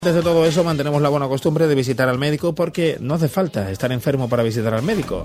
Desde todo eso mantenemos la buena costumbre de visitar al médico porque no hace falta estar enfermo para visitar al médico.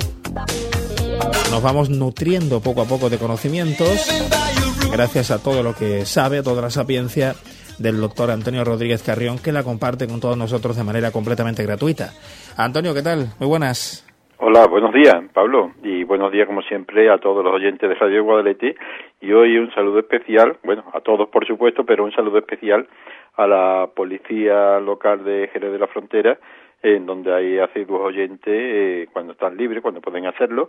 Nos vamos nutriendo poco a poco de conocimientos gracias a todo lo que sabe, a toda la sapiencia del doctor Antonio Rodríguez Carrión, que la comparte con todos nosotros de manera completamente gratuita. Antonio, ¿qué tal? Muy buenas. Hola, buenos días, Pablo, y buenos días, como siempre, a todos los oyentes de Radio Guadalete, y hoy un saludo especial, bueno, a todos por supuesto, pero un saludo especial a la policía local de Jerez de la Frontera, en donde hay asiduos oyentes, cuando están libres, cuando pueden hacerlo,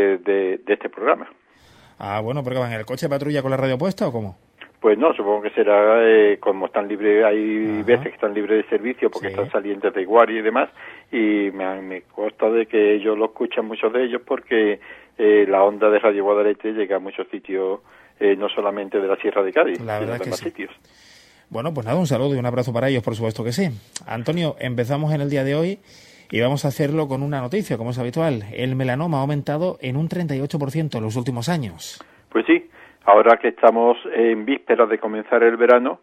de este programa. Ah, bueno, ¿pero qué van en el coche de patrulla con la radio puesta o cómo? Pues no, supongo que será como están libres, hay veces que están libres de servicio porque están salientes de guardia y demás, y me consta de que ellos lo escuchan, muchos de ellos, porque la onda de Radio Guadalete llega a muchos sitios, no solamente de la Sierra de Cádiz, sino de más sitios. Bueno, pues nada, un saludo y un abrazo para ellos, por supuesto que sí. Antonio, empezamos en el día de hoy y vamos a hacerlo con una noticia, como es habitual. El melanoma ha aumentado en un 38% en los últimos años. Pues sí. Ahora que estamos en vísperas de comenzar el verano,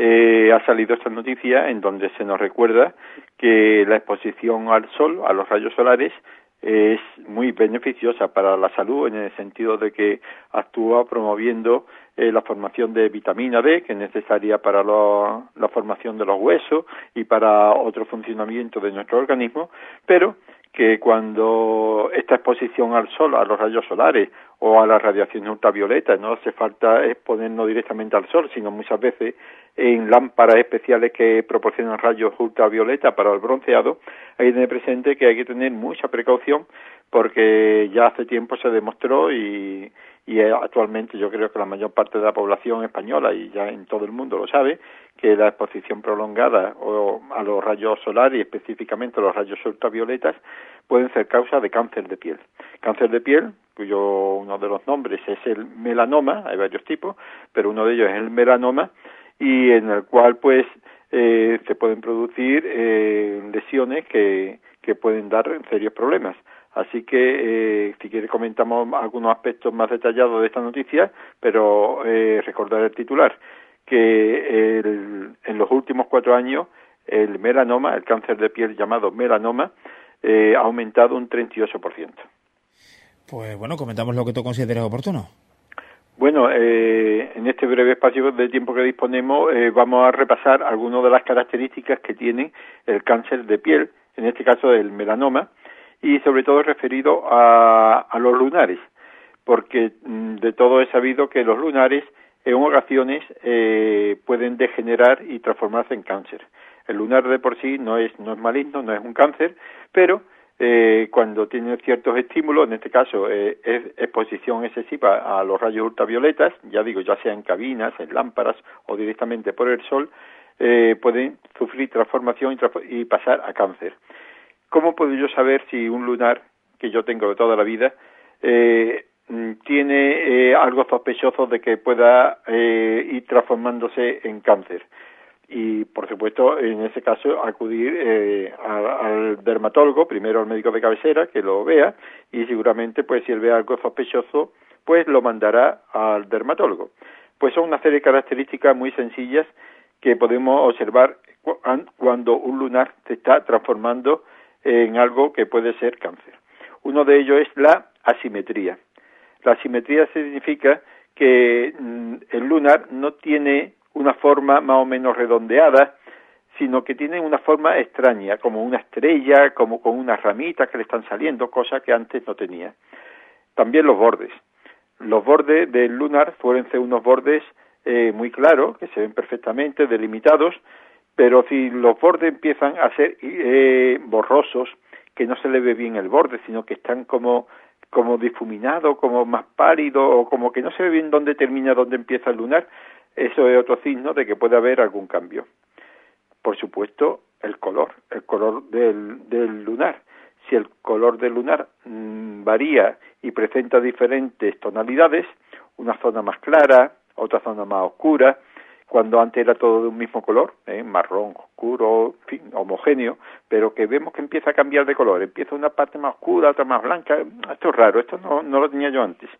ha salido esta noticia en donde se nos recuerda que la exposición al sol, a los rayos solares, es muy beneficiosa para la salud en el sentido de que actúa promoviendo la formación de vitamina D, que es necesaria para la formación de los huesos y para otro funcionamiento de nuestro organismo, pero que cuando esta exposición al sol, a los rayos solares o a la radiación ultravioleta, no hace falta exponernos directamente al sol, sino muchas veces en lámparas especiales que proporcionan rayos ultravioleta para el bronceado, hay que tener presente que hay que tener mucha precaución porque ya hace tiempo se demostró y actualmente yo creo que la mayor parte de la población española y ya en todo el mundo lo sabe, que la exposición prolongada a los rayos solares y específicamente a los rayos ultravioletas pueden ser causa de cáncer de piel. Cáncer de piel, cuyo uno de los nombres es el melanoma, hay varios tipos, pero uno de ellos es el melanoma, y en el cual pues se pueden producir lesiones que pueden dar serios problemas. Así que, si quiere, comentamos algunos aspectos más detallados de esta noticia, pero recordar el titular, que en los últimos 4 años el melanoma, el cáncer de piel llamado melanoma, ha aumentado un 38%. Pues bueno, comentamos lo que tú consideres oportuno. Bueno, en este breve espacio de tiempo que disponemos vamos a repasar algunas de las características que tiene el cáncer de piel, en este caso el melanoma, y sobre todo referido a los lunares, porque de todo he sabido que los lunares en ocasiones pueden degenerar y transformarse en cáncer. El lunar de por sí no es maligno, no es un cáncer, pero cuando tiene ciertos estímulos, en este caso es exposición excesiva a los rayos ultravioletas, ya digo, ya sea en cabinas, en lámparas o directamente por el sol, pueden sufrir transformación y pasar a cáncer. ¿Cómo puedo yo saber si un lunar, que yo tengo de toda la vida, tiene algo sospechoso de que pueda ir transformándose en cáncer? Y, por supuesto, en ese caso, acudir al dermatólogo, primero al médico de cabecera, que lo vea, y seguramente, pues, si él ve algo sospechoso, pues lo mandará al dermatólogo. Pues son una serie de características muy sencillas que podemos observar cuando un lunar se está transformando en algo que puede ser cáncer. Uno de ellos es la asimetría. La asimetría significa que el lunar no tiene una forma más o menos redondeada, sino que tiene una forma extraña, como una estrella, como con unas ramitas que le están saliendo, cosas que antes no tenía. También los bordes. Los bordes del lunar suelen ser unos bordes muy claros, que se ven perfectamente delimitados, pero si los bordes empiezan a ser borrosos, que no se le ve bien el borde, sino que están como difuminados, como más pálidos, o como que no se ve bien dónde termina, dónde empieza el lunar, eso es otro signo de que puede haber algún cambio. Por supuesto, el color del lunar. Si el color del lunar varía y presenta diferentes tonalidades, una zona más clara, otra zona más oscura, cuando antes era todo de un mismo color, marrón, oscuro, en fin, homogéneo, pero que vemos que empieza a cambiar de color, empieza una parte más oscura, otra más blanca. Esto es raro, esto no lo tenía yo antes.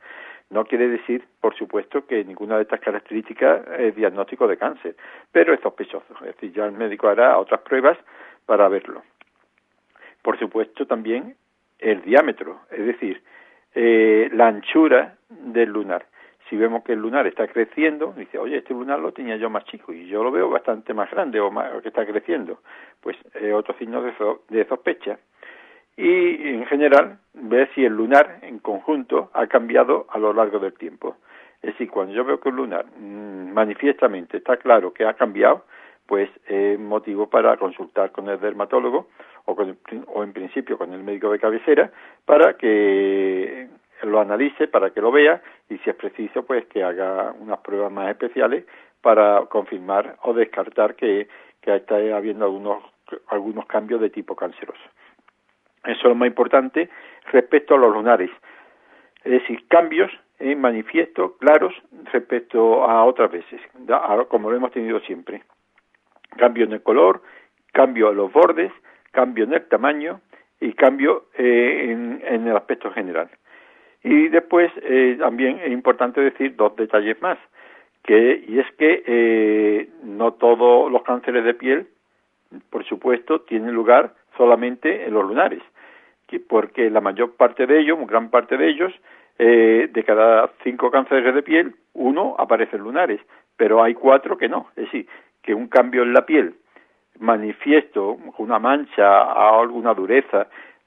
No quiere decir, por supuesto, que ninguna de estas características es diagnóstico de cáncer, pero es sospechoso. Es decir, ya el médico hará otras pruebas para verlo. Por supuesto, también el diámetro, es decir, la anchura del lunar. Si vemos que el lunar está creciendo, dice, oye, este lunar lo tenía yo más chico y yo lo veo bastante más grande o que está creciendo, pues otro signo de sospecha. Y en general, ver si el lunar en conjunto ha cambiado a lo largo del tiempo. Es decir, cuando yo veo que un lunar manifiestamente está claro que ha cambiado, pues es motivo para consultar con el dermatólogo o en principio con el médico de cabecera para que lo analice, para que lo vea y si es preciso pues que haga unas pruebas más especiales para confirmar o descartar que está habiendo algunos cambios de tipo canceroso. Eso es lo más importante respecto a los lunares. Es decir, cambios manifiestos, claros, respecto a otras veces, como lo hemos tenido siempre. Cambio en el color, cambio en los bordes, cambio en el tamaño y cambio en el aspecto general. Y después también es importante decir dos detalles más, y es que no todos los cánceres de piel, por supuesto, tienen lugar solamente en los lunares, porque la mayor parte de ellos, gran parte de ellos, de cada 5 cánceres de piel, 1 aparece en lunares, pero hay 4 que no. Es decir, que un cambio en la piel manifiesto, una mancha, alguna dureza,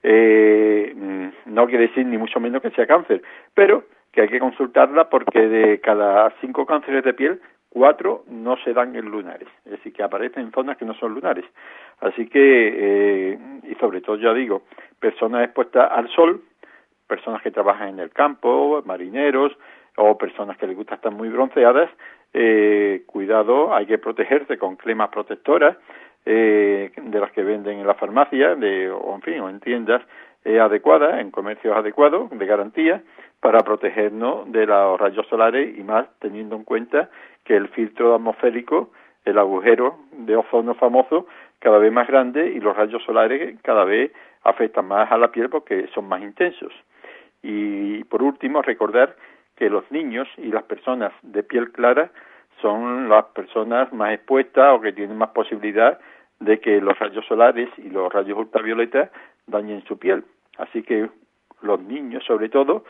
no quiere decir ni mucho menos que sea cáncer, pero que hay que consultarla porque de cada 5 cánceres de piel, 4 no se dan en lunares, es decir, que aparecen en zonas que no son lunares. Así que, y sobre todo, ya digo, personas expuestas al sol, personas que trabajan en el campo, marineros, o personas que les gusta estar muy bronceadas, cuidado, hay que protegerse con cremas protectoras, de las que venden en la farmacia, o en tiendas adecuadas, en comercios adecuados, de garantía, para protegernos de los rayos solares y más teniendo en cuenta que el filtro atmosférico, el agujero de ozono famoso, cada vez más grande y los rayos solares cada vez afectan más a la piel porque son más intensos. Y por último, recordar que los niños y las personas de piel clara son las personas más expuestas o que tienen más posibilidad de que los rayos solares y los rayos ultravioletas dañen su piel. Así que los niños, sobre todo,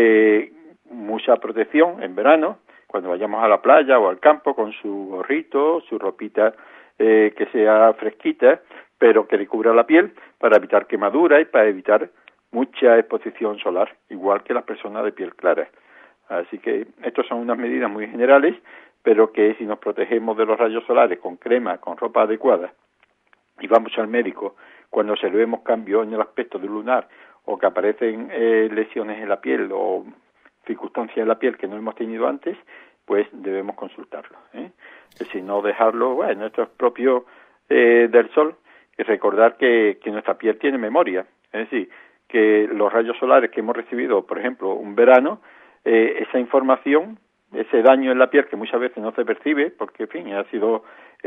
mucha protección en verano, cuando vayamos a la playa o al campo con su gorrito, su ropita que sea fresquita, pero que le cubra la piel para evitar quemaduras y para evitar mucha exposición solar, igual que las personas de piel clara. Así que estas son unas medidas muy generales, pero que si nos protegemos de los rayos solares con crema, con ropa adecuada, y vamos al médico cuando observemos cambios en el aspecto del lunar o que aparecen lesiones en la piel o circunstancias en la piel que no hemos tenido antes, pues debemos consultarlo. Si no dejarlo, bueno, esto es propio del sol, y recordar que nuestra piel tiene memoria, es decir, que los rayos solares que hemos recibido, por ejemplo, un verano, esa información, ese daño en la piel que muchas veces no se percibe, porque, en fin, ha sido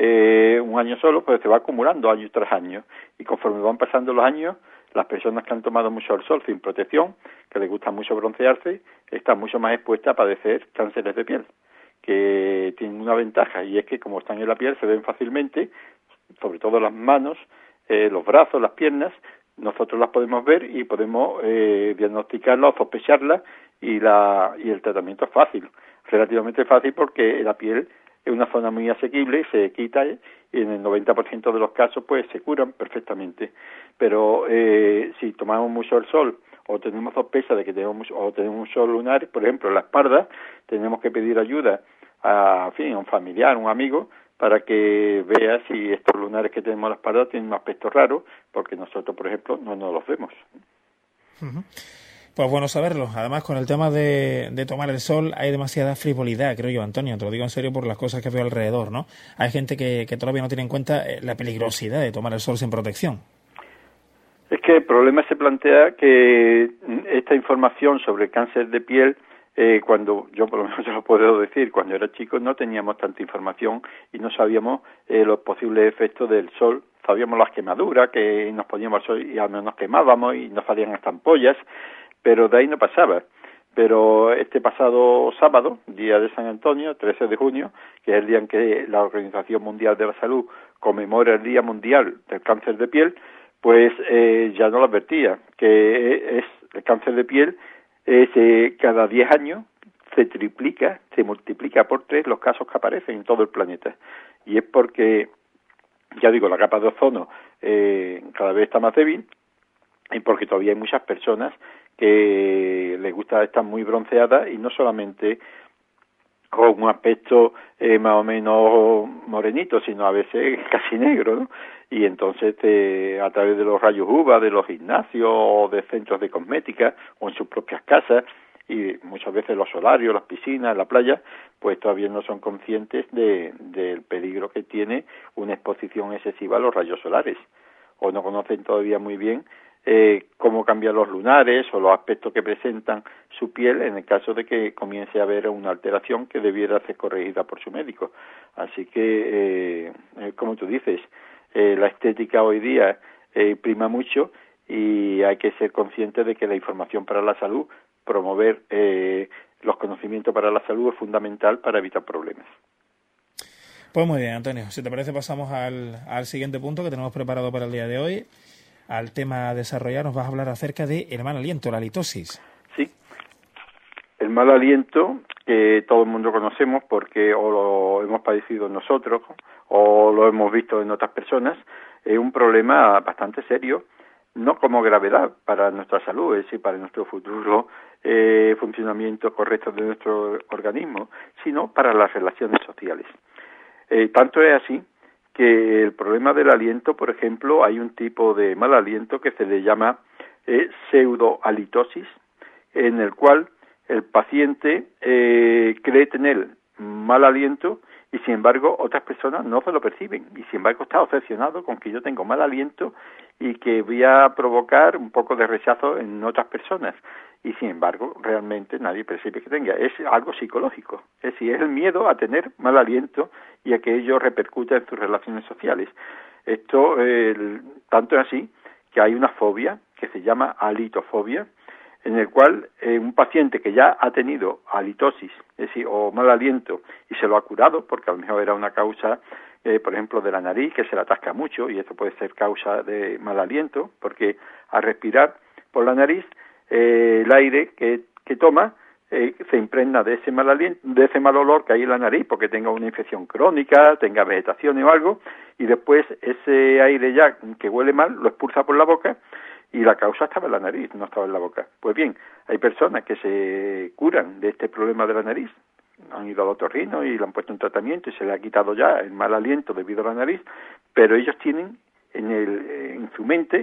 un año solo, pues se va acumulando año tras año. Y conforme van pasando los años, las personas que han tomado mucho el sol sin protección, que les gusta mucho broncearse, están mucho más expuestas a padecer cánceres de piel, que tienen una ventaja, y es que como están en la piel se ven fácilmente, sobre todo las manos, los brazos, las piernas, nosotros las podemos ver y podemos diagnosticarlas o sospecharlas y el tratamiento es fácil, relativamente fácil porque la piel es una zona muy asequible, se quita y en el 90% de los casos pues se curan perfectamente. Pero si tomamos mucho el sol o tenemos sospecha de que tenemos un sol lunar, por ejemplo en la espalda, tenemos que pedir ayuda a un familiar, un amigo, para que vea si estos lunares que tenemos en la espalda tienen un aspecto raro, porque nosotros, por ejemplo, no nos los vemos. Uh-huh. Pues bueno saberlo. Además, con el tema de tomar el sol hay demasiada frivolidad, creo yo, Antonio. Te lo digo en serio por las cosas que veo alrededor, ¿no? Hay gente que todavía no tiene en cuenta la peligrosidad de tomar el sol sin protección. Es que el problema se plantea que esta información sobre el cáncer de piel, cuando yo por lo menos se lo puedo decir, cuando era chico no teníamos tanta información y no sabíamos los posibles efectos del sol. Sabíamos las quemaduras, que nos poníamos al sol y al menos nos quemábamos y nos salían hasta ampollas, pero de ahí no pasaba. pero este pasado sábado, día de San Antonio, 13 de junio, que es el día en que la Organización Mundial de la Salud conmemora el Día Mundial del Cáncer de Piel, pues ya nos lo advertía, que es el cáncer de piel cada 10 años se multiplica por 3 los casos que aparecen en todo el planeta. Y es porque, ya digo, la capa de ozono cada vez está más débil, y porque todavía hay muchas personas que les gusta estar muy bronceadas y no solamente con un aspecto más o menos morenito, sino a veces casi negro, ¿no? Y entonces a través de los rayos UVA, de los gimnasios, o de centros de cosmética, o en sus propias casas, y muchas veces los solarios, las piscinas, la playa, pues todavía no son conscientes del peligro que tiene una exposición excesiva a los rayos solares, o no conocen todavía muy bien cómo cambian los lunares o los aspectos que presentan su piel en el caso de que comience a haber una alteración que debiera ser corregida por su médico. Así que, como tú dices, la estética hoy día prima mucho y hay que ser consciente de que la información para la salud, promover los conocimientos para la salud es fundamental para evitar problemas. Pues muy bien, Antonio. Si te parece, pasamos al siguiente punto que tenemos preparado para el día de hoy. Al tema a desarrollar, nos vas a hablar acerca de el mal aliento, la halitosis. Sí, el mal aliento que todo el mundo conocemos porque o lo hemos padecido nosotros o lo hemos visto en otras personas, es un problema bastante serio, no como gravedad para nuestra salud, es decir, para nuestro futuro funcionamiento correcto de nuestro organismo, sino para las relaciones sociales. Tanto es así que el problema del aliento, por ejemplo, hay un tipo de mal aliento que se le llama pseudohalitosis, en el cual el paciente cree tener mal aliento y sin embargo otras personas no se lo perciben y sin embargo está obsesionado con que yo tengo mal aliento y que voy a provocar un poco de rechazo en otras personas y sin embargo realmente nadie percibe que tenga. Es algo psicológico, es decir, es el miedo a tener mal aliento y a que ello repercuta en sus relaciones sociales. Esto tanto es así que hay una fobia que se llama halitofobia, en el cual un paciente que ya ha tenido halitosis, es decir, o mal aliento, y se lo ha curado, porque a lo mejor era una causa, por ejemplo, de la nariz, que se le atasca mucho, y esto puede ser causa de mal aliento, porque al respirar por la nariz, el aire que toma se impregna de ese mal aliento, de ese mal olor que hay en la nariz, porque tenga una infección crónica, tenga vegetación o algo, y después ese aire ya que huele mal lo expulsa por la boca, y la causa estaba en la nariz, no estaba en la boca. Pues bien, hay personas que se curan de este problema de la nariz, han ido al otorrino y le han puesto un tratamiento y se le ha quitado ya el mal aliento debido a la nariz, pero ellos tienen en su mente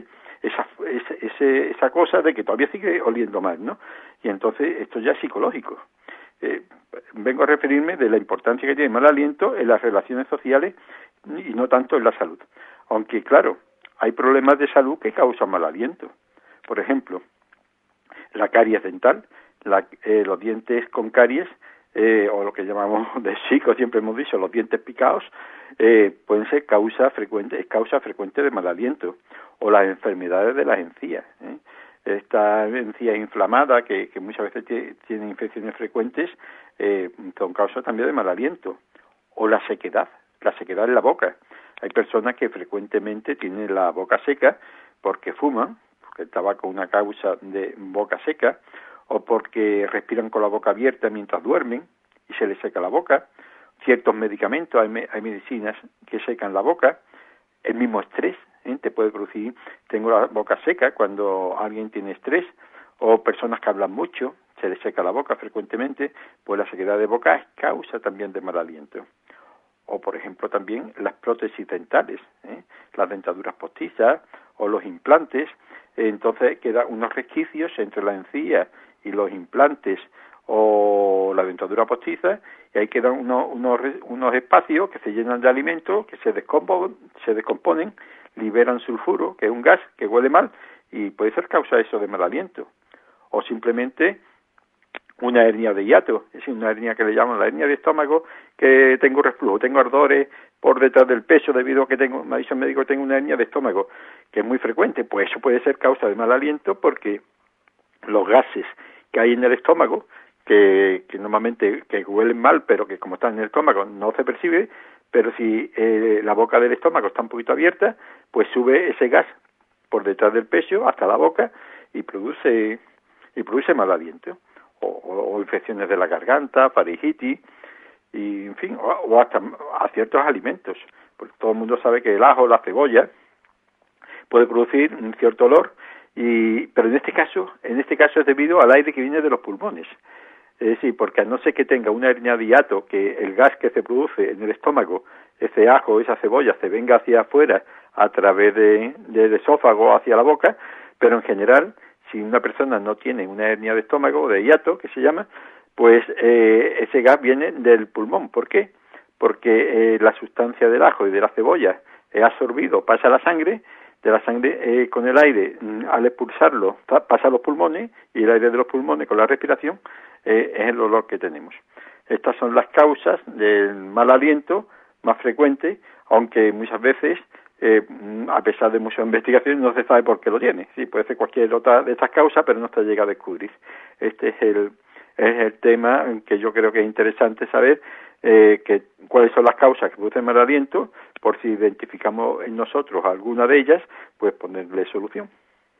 esa cosa de que todavía sigue oliendo mal, ¿no? Y entonces esto ya es psicológico. Vengo a referirme de la importancia que tiene el mal aliento en las relaciones sociales y no tanto en la salud. Aunque, claro, hay problemas de salud que causan mal aliento. Por ejemplo, la caries dental, los dientes con caries, o lo que llamamos de chico, siempre hemos dicho, los dientes picados, pueden ser causa frecuente de mal aliento. O las enfermedades de las encías. Esta encía inflamada, que muchas veces tienen infecciones frecuentes, son causa también de mal aliento. O la sequedad en la boca. Hay personas que frecuentemente tienen la boca seca porque fuman, porque el tabaco es una causa de boca seca, o porque respiran con la boca abierta mientras duermen y se les seca la boca. Ciertos medicamentos, hay medicinas que secan la boca. El mismo estrés te puede producir, tengo la boca seca cuando alguien tiene estrés, o personas que hablan mucho, se les seca la boca frecuentemente, pues la sequedad de boca es causa también de mal aliento. O, por ejemplo, también las prótesis dentales, las dentaduras postizas o los implantes. Entonces quedan unos resquicios entre la encía y los implantes o la dentadura postiza, y ahí quedan unos espacios que se llenan de alimentos, que se descomponen, liberan sulfuro, que es un gas que huele mal, y puede ser causa eso de mal aliento. O simplemente una hernia de hiato, es decir, una hernia que le llaman la hernia de estómago, que tengo reflujo, tengo ardores por detrás del pecho debido a que me ha dicho el médico que tengo una hernia de estómago, que es muy frecuente. Pues eso puede ser causa de mal aliento porque los gases que hay en el estómago, que normalmente que huelen mal, pero que como están en el estómago no se percibe, pero si la boca del estómago está un poquito abierta, pues sube ese gas por detrás del pecho hasta la boca y produce mal aliento, o infecciones de la garganta, faringitis, y en fin, o hasta a ciertos alimentos, porque todo el mundo sabe que el ajo, la cebolla, puede producir un cierto olor, pero en este caso es debido al aire que viene de los pulmones. Es decir, porque a no ser que tenga una hernia de hiato, que el gas que se produce en el estómago, ese ajo, esa cebolla, se venga hacia afuera a través del esófago hacia la boca, pero en general, si una persona no tiene una hernia de estómago, de hiato, que se llama, pues ese gas viene del pulmón. ¿Por qué? Porque la sustancia del ajo y de la cebolla es absorbido, pasa a la sangre, de la sangre con el aire, al expulsarlo, pasa a los pulmones, y el aire de los pulmones con la respiración es el olor que tenemos. Estas son las causas del mal aliento más frecuentes, aunque muchas veces, a pesar de muchas investigaciones, no se sabe por qué lo tiene. Sí, puede ser cualquier otra de estas causas, pero no se llega a descubrir. Este es el tema que yo creo que es interesante saber, cuáles son las causas que producen mal aliento, por si identificamos en nosotros alguna de ellas, pues ponerle solución.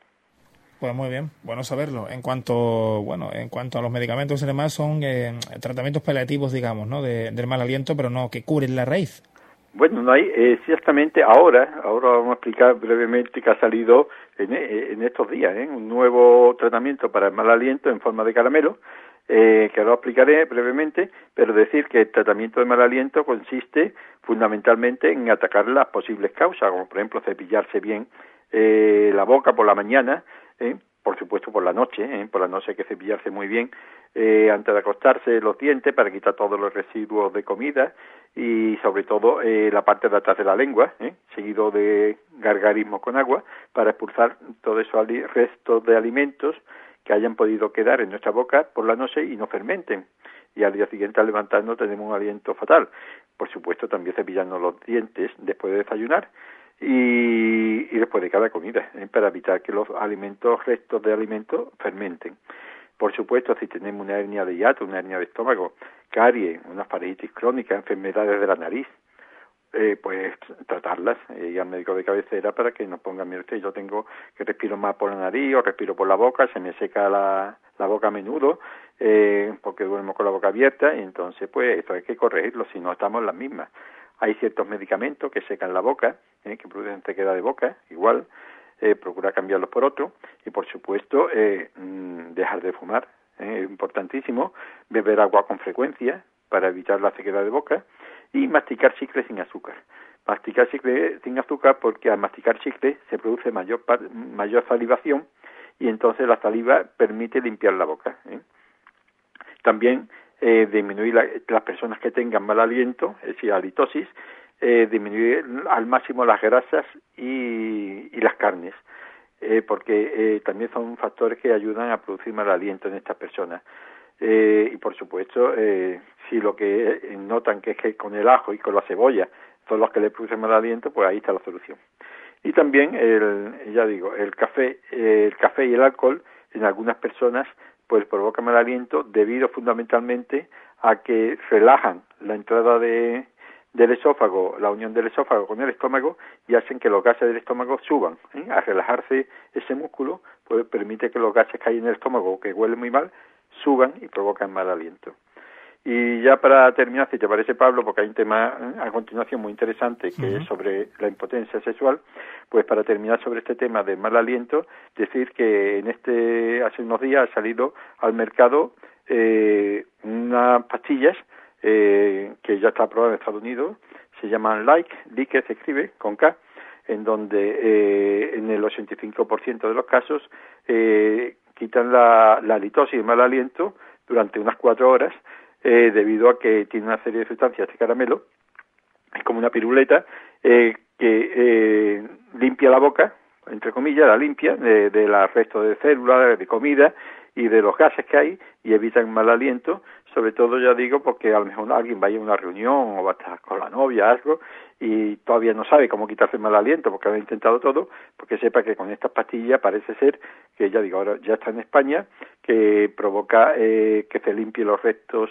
Pues muy bien, bueno saberlo. En cuanto a los medicamentos y demás, son tratamientos paliativos, digamos, ¿no? Del mal aliento, pero no que cubren la raíz. Bueno, no hay, ciertamente ahora vamos a explicar brevemente que ha salido en estos días, un nuevo tratamiento para el mal aliento en forma de caramelo, que ahora lo explicaré brevemente, pero decir que el tratamiento de mal aliento consiste fundamentalmente en atacar las posibles causas, como por ejemplo cepillarse bien la boca por la mañana, por supuesto por la noche hay que cepillarse muy bien antes de acostarse los dientes para quitar todos los residuos de comida y sobre todo la parte de atrás de la lengua, seguido de gargarismo con agua para expulsar todos esos restos de alimentos que hayan podido quedar en nuestra boca por la noche y no fermenten. Y al día siguiente al levantarnos tenemos un aliento fatal. Por supuesto también cepillarnos los dientes después de desayunar y después de cada comida, para evitar que los restos de alimentos fermenten. Por supuesto, si tenemos una hernia de hiato, una hernia de estómago, caries, una faringitis crónica, enfermedades de la nariz, pues tratarlas, y al médico de cabecera para que nos ponga, mire usted, yo tengo que respiro más por la nariz o respiro por la boca, se me seca la boca a menudo, porque duermo con la boca abierta, y entonces pues eso hay que corregirlo, si no estamos en las mismas. Hay ciertos medicamentos que secan la boca, que producen sequedad de boca, igual, procura cambiarlos por otro, y por supuesto dejar de fumar, es importantísimo, beber agua con frecuencia para evitar la sequedad de boca, y masticar chicle sin azúcar. Masticar chicle sin azúcar porque al masticar chicle se produce mayor salivación y entonces la saliva permite limpiar la boca. También disminuir las personas que tengan mal aliento, es decir, halitosis, disminuir al máximo las grasas y las carnes, porque también son factores que ayudan a producir mal aliento en estas personas. Y por supuesto, si lo que notan que es que con el ajo y con la cebolla son los que le producen mal aliento, pues ahí está la solución. Y también, el café y el alcohol en algunas personas pues provocan mal aliento debido fundamentalmente a que relajan la entrada del esófago, la unión del esófago con el estómago, y hacen que los gases del estómago suban. Al relajarse ese músculo, pues permite que los gases que hay en el estómago, que huelen muy mal, suban y provocan mal aliento. Y ya para terminar, si te parece, Pablo, porque hay un tema a continuación muy interesante que es sobre la impotencia sexual, pues para terminar sobre este tema del mal aliento, decir que hace unos días ha salido al mercado unas pastillas que ya está aprobada en Estados Unidos, se llaman Like se escribe con K, en donde en el 85% de los casos quitan la halitosis y el mal aliento durante unas 4 horas, debido a que tiene una serie de sustancias este caramelo, es como una piruleta que limpia la boca, entre comillas, la limpia de los restos de células, de comida y de los gases que hay, y evitan mal aliento sobre todo, ya digo, porque a lo mejor alguien vaya a una reunión o va a estar con la novia, algo, y todavía no sabe cómo quitarse el mal aliento porque ha intentado todo, porque sepa que con estas pastillas parece ser que, ya digo, ahora ya está en España, que provoca que se limpie los restos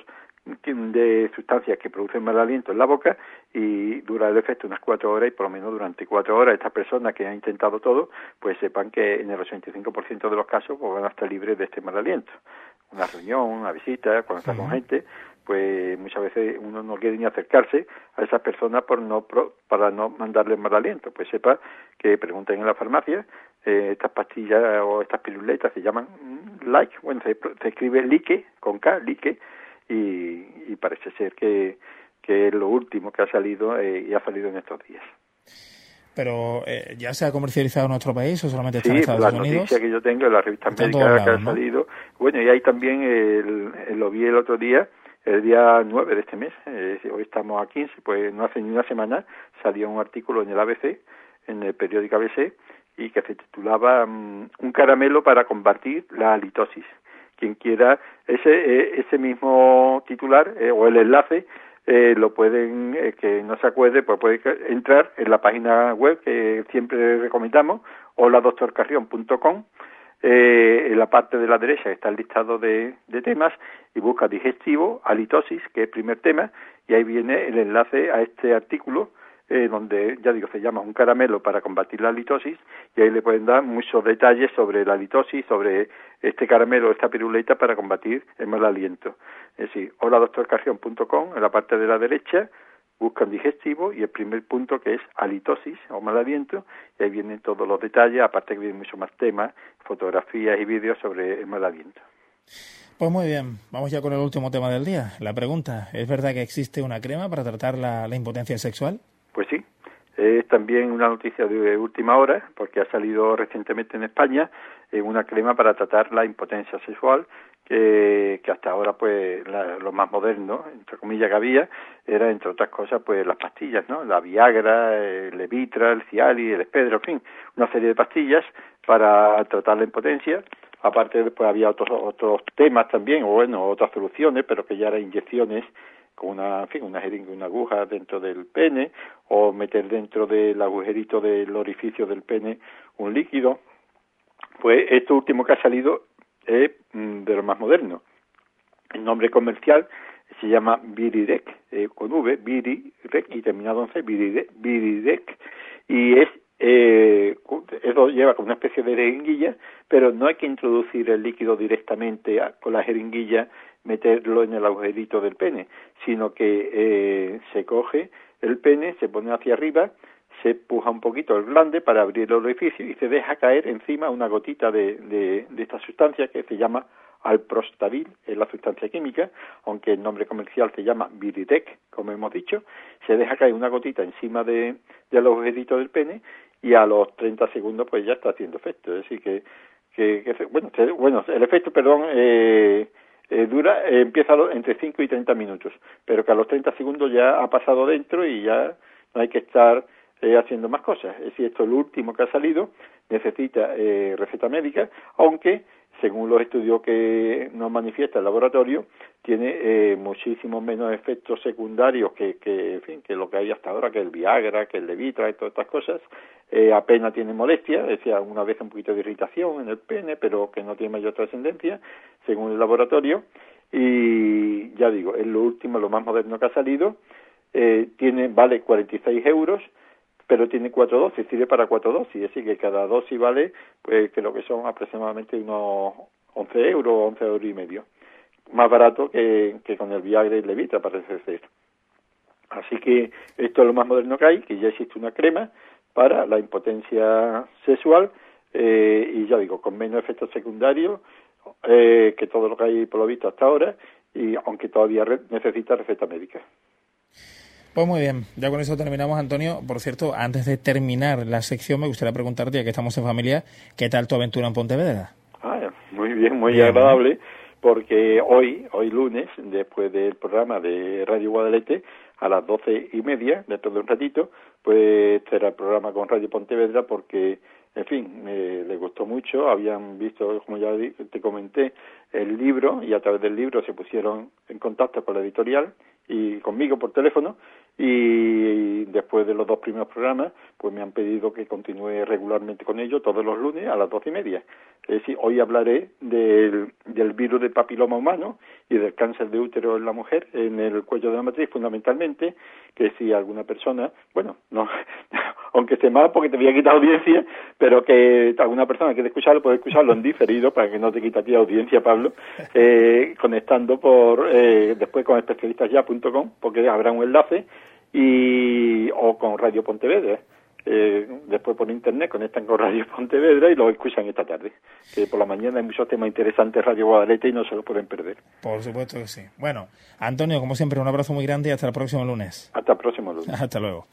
de sustancias que producen mal aliento en la boca y dura el efecto unas 4 horas y por lo menos durante 4 horas estas personas que han intentado todo pues sepan que en el 85% de los casos pues van a estar libres de este mal aliento. Una reunión, una visita, cuando está con gente, pues muchas veces uno no quiere ni acercarse a esas personas para no mandarles mal aliento. Pues sepa que pregunten en la farmacia, estas pastillas o estas piruletas se llaman like, bueno, se escribe like, con K, like, y parece ser que es lo último que ha salido y ha salido en estos días. Pero ¿ya se ha comercializado en nuestro país o solamente está en Estados Unidos? Sí, la noticia que yo tengo en la revista médica que ha salido. Bueno, y hay también, lo vi el otro día, el día 9 de este mes, hoy estamos a 15, pues no hace ni una semana, salió un artículo en el ABC, en el periódico ABC, y que se titulaba Un caramelo para combatir la halitosis. Quien quiera ese mismo titular o el enlace lo pueden, que no se acuerde, pues puede entrar en la página web que siempre recomendamos, holadoctorcarrion.com. En la parte de la derecha está el listado de temas y busca digestivo, halitosis, que es el primer tema, y ahí viene el enlace a este artículo donde, ya digo, se llama Un caramelo para combatir la halitosis, y ahí le pueden dar muchos detalles sobre la halitosis, sobre este caramelo, esta piruleta para combatir el mal aliento. Es decir, holadoctorcarrion.com, en la parte de la derecha, buscan digestivo y el primer punto que es halitosis o mal aliento, y ahí vienen todos los detalles, aparte que vienen muchos más temas, fotografías y vídeos sobre el mal aliento. Pues muy bien, vamos ya con el último tema del día. La pregunta, ¿es verdad que existe una crema para tratar la impotencia sexual? Pues sí, es también una noticia de última hora, porque ha salido recientemente en España una crema para tratar la impotencia sexual, que hasta ahora pues lo más moderno, entre comillas, que había, era entre otras cosas pues las pastillas, ¿no? La Viagra, el Levitra, el Cialis, el Espedro, en fin, una serie de pastillas para tratar la impotencia. Aparte después había otros temas también, o bueno, otras soluciones, pero que ya eran inyecciones con una jeringa, una aguja dentro del pene, o meter dentro del agujerito del orificio del pene un líquido. Pues esto último que ha salido es de lo más moderno. El nombre comercial se llama Viridec, con V, Viridec, y terminado en C, Viridec, y eso lleva con una especie de jeringuilla, pero no hay que introducir el líquido directamente con la jeringuilla, meterlo en el agujerito del pene, sino que se coge el pene, se pone hacia arriba, se empuja un poquito el glande para abrir el orificio y se deja caer encima una gotita de esta sustancia que se llama alprostadil, es la sustancia química, aunque el nombre comercial se llama Viridec, como hemos dicho. Se deja caer una gotita encima del agujerito del pene y a los 30 segundos pues ya está haciendo efecto. Es decir que el efecto, empieza entre 5 y 30 minutos, pero que a los 30 segundos ya ha pasado dentro y ya no hay que estar haciendo más cosas. Es decir, esto es lo último que ha salido, necesita receta médica, aunque según los estudios que nos manifiesta el laboratorio, tiene muchísimo menos efectos secundarios que lo que hay hasta ahora, que el Viagra, que el Levitra y todas estas cosas. Apenas tiene molestia, es decir, una vez un poquito de irritación en el pene, pero que no tiene mayor trascendencia, según el laboratorio. Y ya digo, es lo último, lo más moderno que ha salido. Vale 46 euros, pero tiene 4 dosis, sirve para 4 dosis, es decir, que cada dosis vale, pues creo que son aproximadamente unos 11 euros, 11 euros y medio. Más barato que con el Viagra y el Levitra, parece ser. Así que esto es lo más moderno que hay, que ya existe una crema para la impotencia sexual, y ya digo, con menos efectos secundarios que todo lo que hay por lo visto hasta ahora, y aunque todavía necesita receta médica. Pues muy bien, ya con eso terminamos, Antonio. Por cierto, antes de terminar la sección, me gustaría preguntarte, ya que estamos en familia, ¿qué tal tu aventura en Pontevedra? Muy bien, muy agradable, porque hoy lunes, después del programa de Radio Guadalete, a las 12:30, dentro de un ratito, pues será el programa con Radio Pontevedra, porque en fin, les gustó mucho, habían visto, como ya te comenté, el libro, y a través del libro se pusieron en contacto con la editorial y conmigo por teléfono, y después de los 2 primeros programas, pues me han pedido que continúe regularmente con ello todos los lunes a las 12:30. Es decir, hoy hablaré del virus de papiloma humano y del cáncer de útero en la mujer, en el cuello de la matriz, fundamentalmente, que si alguna persona, bueno, no, aunque esté mal porque te voy a quitar audiencia, pero que alguna persona quiere escucharlo, puede escucharlo en diferido para que no te quite a ti audiencia, Pablo, conectando después con especialistasya.com, porque habrá un enlace, o con Radio Pontevedra. Después por internet conectan con Radio Pontevedra y lo escuchan esta tarde, que por la mañana hay muchos temas interesantes Radio Guadalete y no se lo pueden perder. Por supuesto que sí. Bueno, Antonio, como siempre, un abrazo muy grande y hasta el próximo lunes. Hasta el próximo lunes. Hasta luego.